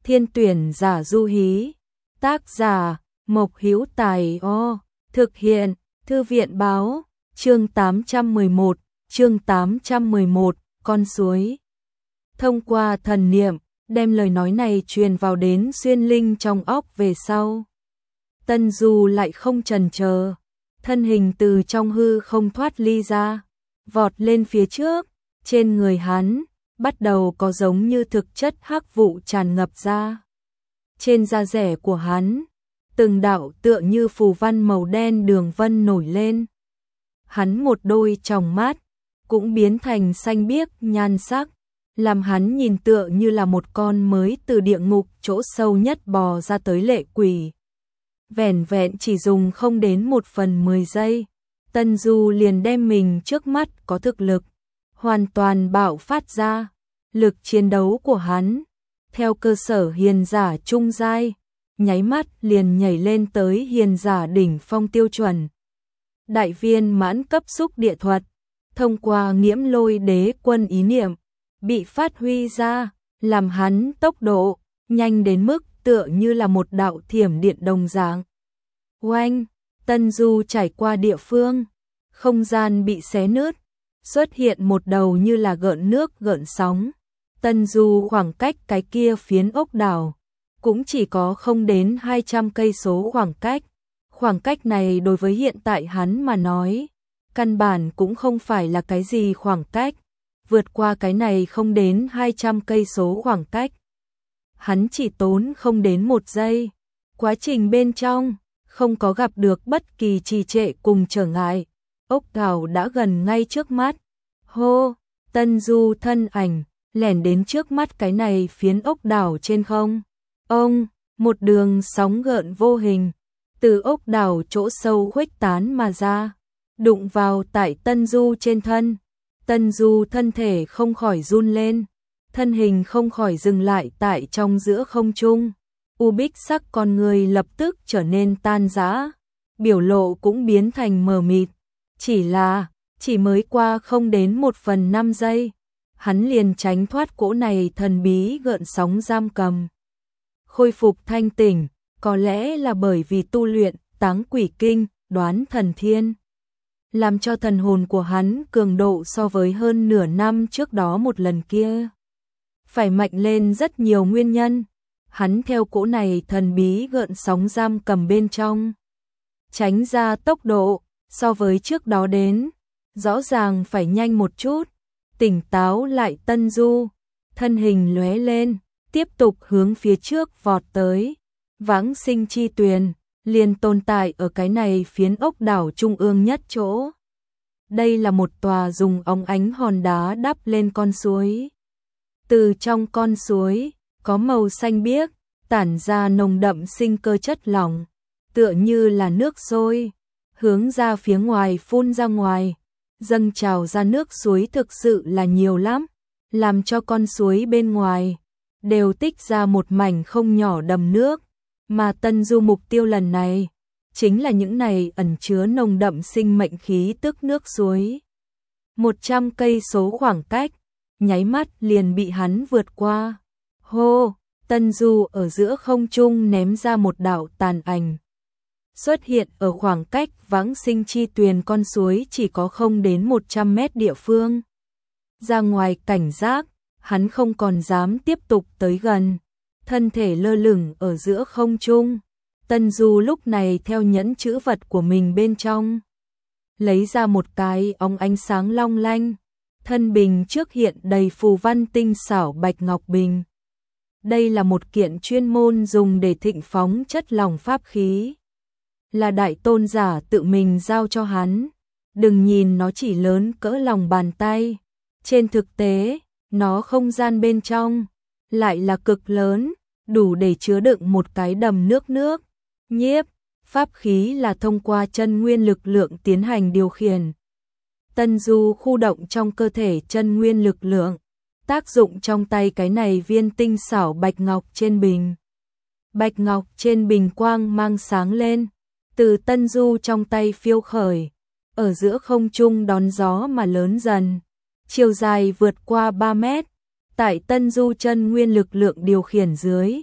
Thiên tuyển giả du hí. Tác giả Mộc Hữu Tài. Thực hiện Thư viện báo. Chương 811, con suối. Thông qua thần niệm, đem lời nói này truyền vào đến Xuyên Linh trong óc về sau. Tân Du lại không chần chờ, thân hình từ trong hư không thoát ly ra, vọt lên phía trước, trên người hắn bắt đầu có giống như thực chất hắc vụ tràn ngập ra. Trên da rẻ của hắn, từng đạo tựa như phù văn màu đen đường vân nổi lên. Hắn một đôi tròng mắt cũng biến thành xanh biếc nhan sắc, làm hắn nhìn tựa như là một con mới từ địa ngục chỗ sâu nhất bò ra tới lệ quỷ. Vẻn vẹn chỉ dùng không đến 1/10 giây, Tân Du liền đem mình trước mắt có thực lực hoàn toàn bạo phát ra. Lực chiến đấu của hắn theo cơ sở hiền giả trung giai, nháy mắt liền nhảy lên tới hiền giả đỉnh phong tiêu chuẩn. Đại viên mãn cấp xúc địa thuật, thông qua Nghiễm Lôi Đế Quân ý niệm bị phát huy ra, làm hắn tốc độ nhanh đến mức tựa như là một đạo thiểm điện đồng dạng. Oanh, Tân Du trải qua địa phương, không gian bị xé nứt, xuất hiện một đầu như là gợn nước gợn sóng. Tân Du khoảng cách cái kia phiến ốc đảo cũng chỉ có không đến 200 cây số khoảng cách. Khoảng cách này đối với hiện tại hắn mà nói, căn bản cũng không phải là cái gì khoảng cách. Vượt qua cái này không đến 200 cây số khoảng cách, hắn chỉ tốn không đến 1 giây. Quá trình bên trong không có gặp được bất kỳ trì trệ cùng trở ngại, ốc đảo đã gần ngay trước mắt. Hô, Tân Du thân ảnh lẻn đến trước mắt cái này phiến ốc đảo trên không. Ông, một đường sóng gợn vô hình từ ốc đảo chỗ sâu khuếch tán mà ra, đụng vào tại Tân Du trên thân. Tân Du thân thể không khỏi run lên, thân hình không khỏi dừng lại tại trong giữa không trung. U bích sắc con người lập tức trở nên tan rã, biểu lộ cũng biến thành mờ mịt. Chỉ mới qua không đến 1/5 giây, hắn liền tránh thoát cỗ này thần bí gợn sóng giam cầm. Khôi phục thanh tỉnh, có lẽ là bởi vì tu luyện Táng Quỷ Kinh, Đoán Thần Thiên, làm cho thần hồn của hắn cường độ so với hơn nửa năm trước đó một lần kia phải mạnh lên rất nhiều nguyên nhân. Hắn theo cỗ này thần bí gợn sóng giam cầm bên trong, tránh ra tốc độ so với trước đó đến rõ ràng phải nhanh một chút. Tỉnh táo lại Tân Du, thân hình lóe lên, tiếp tục hướng phía trước vọt tới. Vãng Sinh Chi Tuyền liền tồn tại ở cái này phiến ốc đảo trung ương nhất chỗ. Đây là một tòa dùng óng ánh hòn đá đắp lên con suối. Từ trong con suối có màu xanh biếc, tản ra nồng đậm sinh cơ chất lỏng, tựa như là nước sôi, hướng ra phía ngoài phun ra ngoài. Dâng trào ra nước suối thực sự là nhiều lắm, làm cho con suối bên ngoài đều tích ra một mảnh không nhỏ đầm nước. Mà Tân Du mục tiêu lần này chính là những này ẩn chứa nồng đậm sinh mệnh khí tức nước suối. 100 cây số khoảng cách, nháy mắt liền bị hắn vượt qua. Hô, Tân Du ở giữa không trung ném ra một đạo tàn ảnh, xuất hiện ở khoảng cách Vãng Sinh Chi Tuyền con suối chỉ có không đến 100 mét địa phương. Ra ngoài cảnh giác, hắn không còn dám tiếp tục tới gần, thân thể lơ lửng ở giữa không trung. Tân Du lúc này theo nhẫn chữ vật của mình bên trong, lấy ra một cái óng ánh sáng long lanh, thân bình trước hiện đầy phù văn tinh xảo bạch ngọc bình. Đây là một kiện chuyên môn dùng để thịnh phóng chất lỏng pháp khí, là đại tôn giả tự mình giao cho hắn. Đừng nhìn nó chỉ lớn cỡ lòng bàn tay, trên thực tế, nó không gian bên trong lại là cực lớn, đủ để chứa đựng một cái đầm nước. Nhiếp pháp khí là thông qua chân nguyên lực lượng tiến hành điều khiển. Tân Du khu động trong cơ thể chân nguyên lực lượng, tác dụng trong tay cái này viên tinh xảo bạch ngọc trên bình. Bạch ngọc trên bình quang mang sáng lên, từ Tân Du trong tay phiêu khởi, ở giữa không trung đón gió mà lớn dần, chiều dài vượt qua 3 mét. Tại Tân Du chân nguyên lực lượng điều khiển dưới,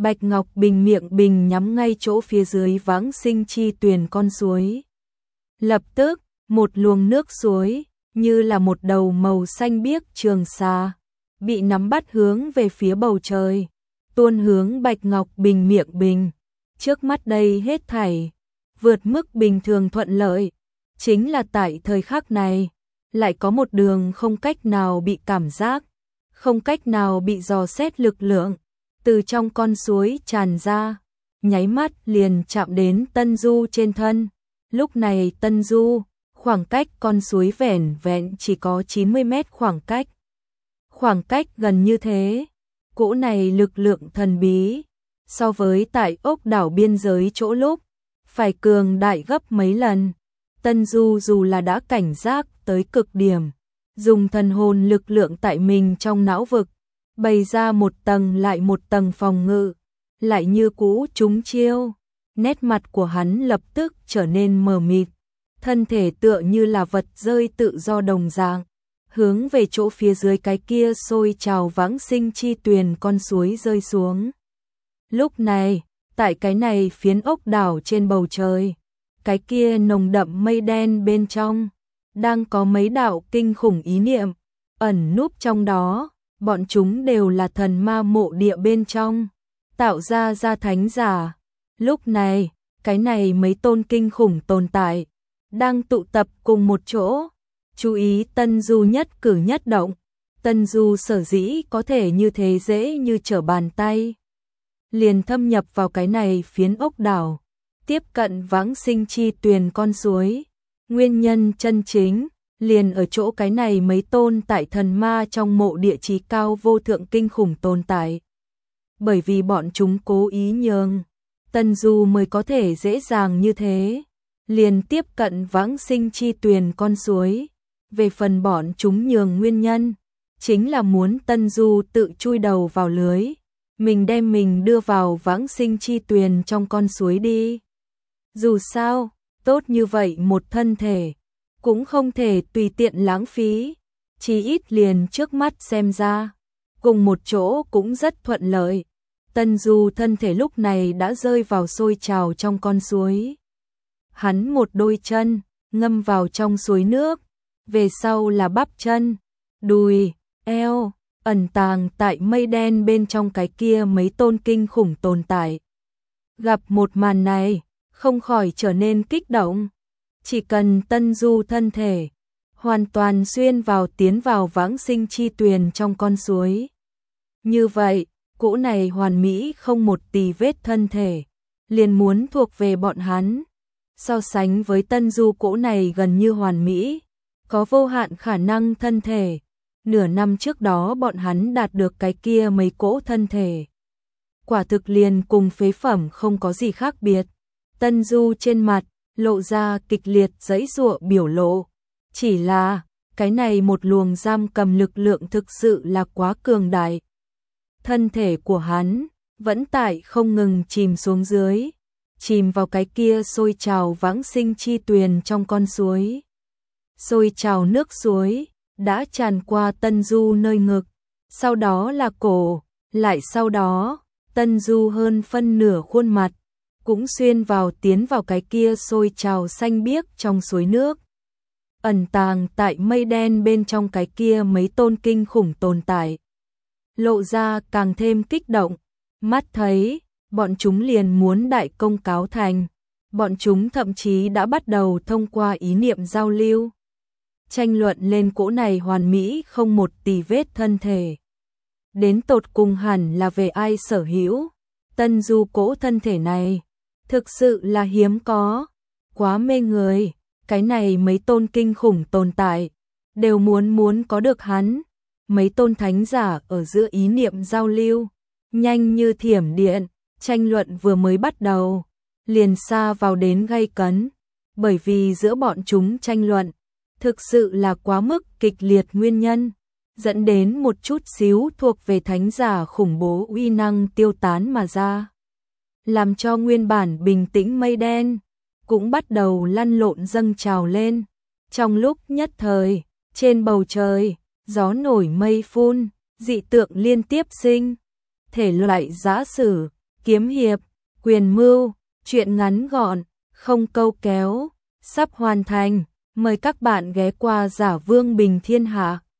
Bạch Ngọc Bình miệng bình nhắm ngay chỗ phía dưới Vãng Sinh Chi Tuyền con suối. Lập tức, một luồng nước suối, như là một đầu màu xanh biếc trường xà, bị nắm bắt hướng về phía bầu trời, tuôn hướng Bạch Ngọc Bình miệng bình. Trước mắt đây hết thảy, vượt mức bình thường thuận lợi, chính là tại thời khắc này, lại có một đường không cách nào bị cảm giác, không cách nào bị dò xét lực lượng, từ trong con suối tràn ra, nháy mắt liền chạm đến Tân Du trên thân. Lúc này Tân Du, khoảng cách con suối vẻn vẹn chỉ có 90 mét khoảng cách. Khoảng cách gần như thế, cỗ này lực lượng thần bí, so với tại ốc đảo biên giới chỗ lúc, phải cường đại gấp mấy lần. Tân Du dù là đã cảnh giác tới cực điểm, dùng thần hồn lực lượng tại mình trong não vực, bày ra một tầng lại một tầng phòng ngự, lại như cũ trúng chiêu. Nét mặt của hắn lập tức trở nên mờ mịt, thân thể tựa như là vật rơi tự do đồng dạng, hướng về chỗ phía dưới cái kia sôi trào Vãng Sinh Chi Tuyền con suối rơi xuống. Lúc này, tại cái này phiến ốc đảo trên bầu trời, cái kia nồng đậm mây đen bên trong, đang có mấy đạo kinh khủng ý niệm, ẩn núp trong đó, bọn chúng đều là thần ma mộ địa bên trong, tạo ra thánh giả. Lúc này, cái này mấy tôn kinh khủng tồn tại, đang tụ tập cùng một chỗ, chú ý Tân Du nhất cử nhất động. Tân Du sở dĩ có thể như thế dễ như trở bàn tay, liền thâm nhập vào cái này phiến ốc đảo, tiếp cận Vãng Sinh Chi Tuyền con suối. Nguyên nhân chân chính, liền ở chỗ cái này mấy tôn tại thần ma trong mộ địa chí cao vô thượng kinh khủng tồn tại. Bởi vì bọn chúng cố ý nhường, Tân Du mới có thể dễ dàng như thế, liền tiếp cận Vãng Sinh Chi Tuyền con suối. Về phần bọn chúng nhường nguyên nhân, chính là muốn Tân Du tự chui đầu vào lưới, mình đem mình đưa vào Vãng Sinh Chi Tuyền trong con suối đi. Dù sao, tốt như vậy một thân thể, cũng không thể tùy tiện lãng phí, chỉ ít liền trước mắt xem ra, cùng một chỗ cũng rất thuận lợi. Tân Du thân thể lúc này đã rơi vào sôi trào trong con suối. Hắn một đôi chân, ngâm vào trong suối nước, về sau là bắp chân, đùi, eo, ẩn tàng tại mây đen bên trong cái kia mấy tôn kinh khủng tồn tại. Gặp một màn này, không khỏi trở nên kích động. Chỉ cần Tân Du thân thể hoàn toàn xuyên vào tiến vào Vãng Sinh Chi Tuyền trong con suối. Như vậy, cỗ này hoàn mỹ không một tì vết thân thể, liền muốn thuộc về bọn hắn. So sánh với Tân Du cỗ này gần như hoàn mỹ, có vô hạn khả năng thân thể. Nửa năm trước đó bọn hắn đạt được cái kia mấy cỗ thân thể. Quả thực liền cùng phế phẩm không có gì khác biệt. Tân Du trên mặt, lộ ra kịch liệt giãy giụa biểu lộ. Chỉ là, cái này một luồng giam cầm lực lượng thực sự là quá cường đại. Thân thể của hắn, vẫn tại không ngừng chìm xuống dưới, chìm vào cái kia sôi trào Vãng Sinh Chi Tuyền trong con suối. Sôi trào nước suối, đã tràn qua Tân Du nơi ngực, sau đó là cổ, lại sau đó, Tân Du hơn phân nửa khuôn mặt, cũng xuyên vào tiến vào cái kia sôi trào xanh biếc trong suối nước. Ẩn tàng tại mây đen bên trong cái kia mấy tôn kinh khủng tồn tại. Lộ ra càng thêm kích động, mắt thấy, bọn chúng liền muốn đại công cáo thành. Bọn chúng thậm chí đã bắt đầu thông qua ý niệm giao lưu, tranh luận lên cỗ này hoàn mỹ không một tì vết thân thể. Đến tột cùng hẳn là về ai sở hữu. Tân Du cỗ thân thể này, thực sự là hiếm có, quá mê người. Cái này mấy tôn kinh khủng tồn tại, đều muốn có được hắn. Mấy tôn thánh giả ở giữa ý niệm giao lưu, nhanh như thiểm điện, tranh luận vừa mới bắt đầu, liền xa vào đến gay cấn. Bởi vì giữa bọn chúng tranh luận, thực sự là quá mức kịch liệt nguyên nhân, dẫn đến một chút xíu thuộc về thánh giả khủng bố uy năng tiêu tán mà ra. Làm cho nguyên bản bình tĩnh mây đen, cũng bắt đầu lăn lộn dâng trào lên. Trong lúc nhất thời, trên bầu trời, gió nổi mây phun, dị tượng liên tiếp sinh. Thể loại giã sử, kiếm hiệp, quyền mưu, truyện ngắn gọn, không câu kéo, sắp hoàn thành. Mời các bạn ghé qua Giả Vương Bình Thiên Hạ.